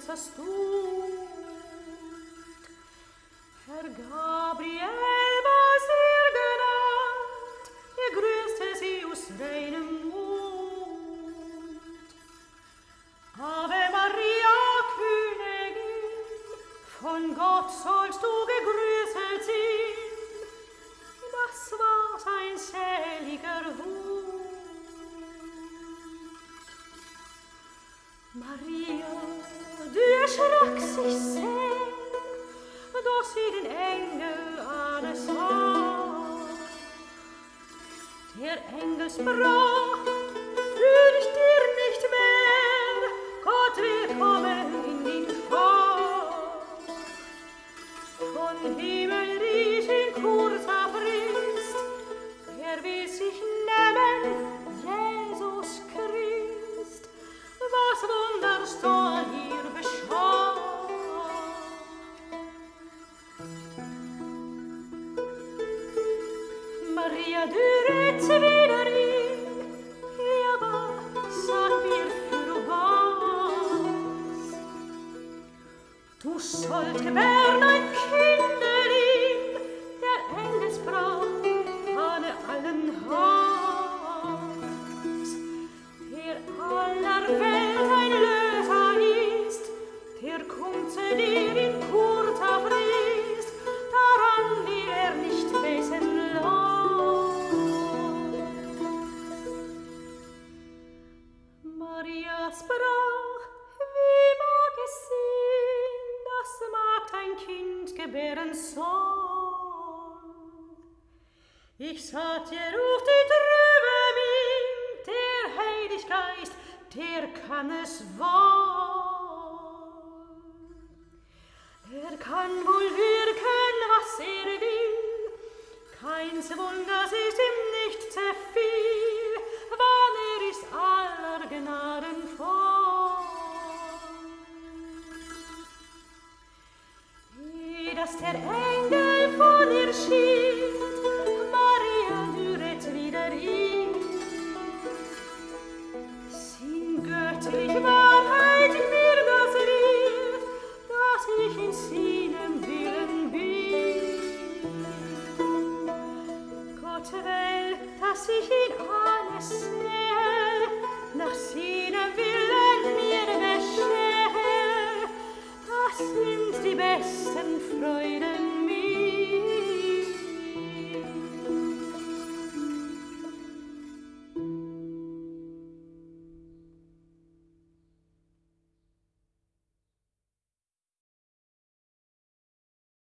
Äußerst tut. Herr Gabriel war sehr genannt, grüßte sie aus reinem Mund. Ave Maria, Königin, von Gott sollst du gegrüßet sein, das war sein seliger Wunsch. Maria, du erschrak sich sehr, doch sie den Engel alles sah. Der Engel sprach, fürcht dir nicht mehr, Gott will kommen in den Fahrt. Von Himmel rief in kurzer Frist, er will sich nennen, Jesus Christ. Was Wunders soll hier geschah? Maria, du redst wieder ihn, ja, aber sag mir für was. Du sollt gebären ein Kinderling, der Engel sprach von allen Haus. Der aller Welt ein Löser ist, der kommt zu dir in kurzer Frist, daran will er nicht wissen lassen. Maria sprach, wie mag es sein, dass Magd ein Kind gebären soll? Ich sah dir auf die Trübe mit, der Heilig Geist, der kann es wohl. Er kann wohl wirken, was er will, keins Wunder ist ihm nicht sehr viel, wann er ist aller Gnaden voll. Wie das der Engel von ihr schied, Maria, du rett wieder ihn. Sin göttlich Wahrheit mir das riet, dass ich in seinem Willen bin. Gott will, dass ich ihn alles sehe, nach seinem Willen mir beschehe, das sind die besten Freuden